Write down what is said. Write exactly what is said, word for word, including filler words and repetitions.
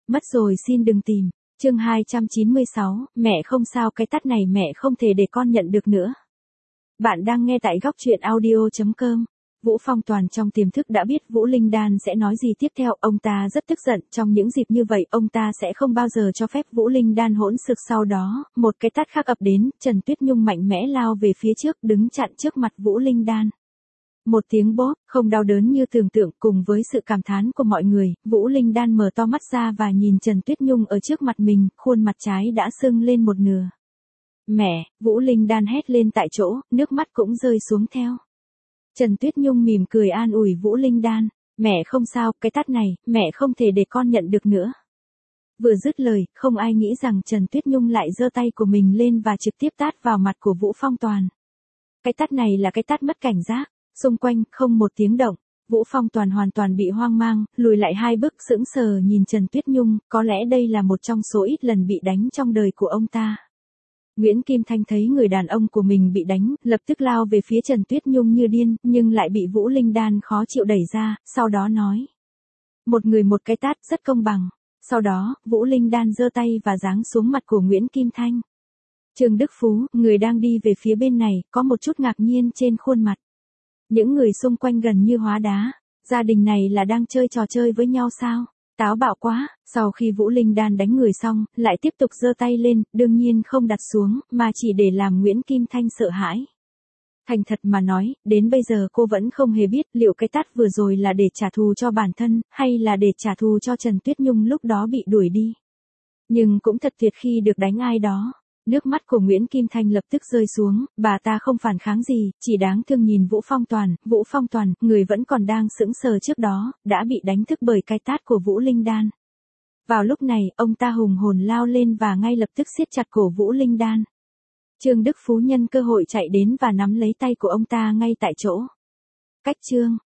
Mất rồi xin đừng tìm. Chương hai trăm chín mươi sáu, mẹ không sao, cái tát này mẹ không thể để con nhận được nữa. Bạn đang nghe tại góc truyện audio chấm com. Vũ Phong Toàn trong tiềm thức đã biết Vũ Linh Đan sẽ nói gì tiếp theo, ông ta rất tức giận, trong những dịp như vậy ông ta sẽ không bao giờ cho phép Vũ Linh Đan hỗn xược. Sau đó, một cái tát khác ập đến, Trần Tuyết Nhung mạnh mẽ lao về phía trước, đứng chặn trước mặt Vũ Linh Đan. Một tiếng bóp, không đau đớn như tưởng tượng, cùng với sự cảm thán của mọi người, Vũ Linh Đan mở to mắt ra và nhìn Trần Tuyết Nhung ở trước mặt mình, khuôn mặt trái đã sưng lên một nửa. Mẹ, Vũ Linh Đan hét lên tại chỗ, nước mắt cũng rơi xuống theo. Trần Tuyết Nhung mỉm cười an ủi Vũ Linh Đan, mẹ không sao, cái tát này, mẹ không thể để con nhận được nữa. Vừa dứt lời, không ai nghĩ rằng Trần Tuyết Nhung lại giơ tay của mình lên và trực tiếp tát vào mặt của Vũ Phong Toàn. Cái tát này là cái tát mất cảnh giác, xung quanh không một tiếng động. Vũ Phong Toàn hoàn toàn bị hoang mang, lùi lại hai bước sững sờ nhìn Trần Tuyết Nhung, có lẽ đây là một trong số ít lần bị đánh trong đời của ông ta. Nguyễn Kim Thanh thấy người đàn ông của mình bị đánh, lập tức lao về phía Trần Tuyết Nhung như điên, nhưng lại bị Vũ Linh Đan khó chịu đẩy ra, sau đó nói. Một người một cái tát rất công bằng. Sau đó, Vũ Linh Đan giơ tay và giáng xuống mặt của Nguyễn Kim Thanh. Trương Đức Phú, người đang đi về phía bên này, có một chút ngạc nhiên trên khuôn mặt. Những người xung quanh gần như hóa đá. Gia đình này là đang chơi trò chơi với nhau sao? Táo bạo quá. Sau khi Vũ Linh Đan đánh người xong, lại tiếp tục giơ tay lên, đương nhiên không đặt xuống, mà chỉ để làm Nguyễn Kim Thanh sợ hãi. Thành thật mà nói, đến bây giờ cô vẫn không hề biết liệu cái tát vừa rồi là để trả thù cho bản thân, hay là để trả thù cho Trần Tuyết Nhung lúc đó bị đuổi đi. Nhưng cũng thật tuyệt khi được đánh ai đó. Nước mắt của Nguyễn Kim Thanh lập tức rơi xuống, bà ta không phản kháng gì, chỉ đáng thương nhìn Vũ Phong Toàn. Vũ Phong Toàn, người vẫn còn đang sững sờ trước đó, đã bị đánh thức bởi cái tát của Vũ Linh Đan. Vào lúc này, ông ta hùng hồn lao lên và ngay lập tức siết chặt cổ Vũ Linh Đan. Trương Đức Phú nhân cơ hội chạy đến và nắm lấy tay của ông ta ngay tại chỗ. Cách chương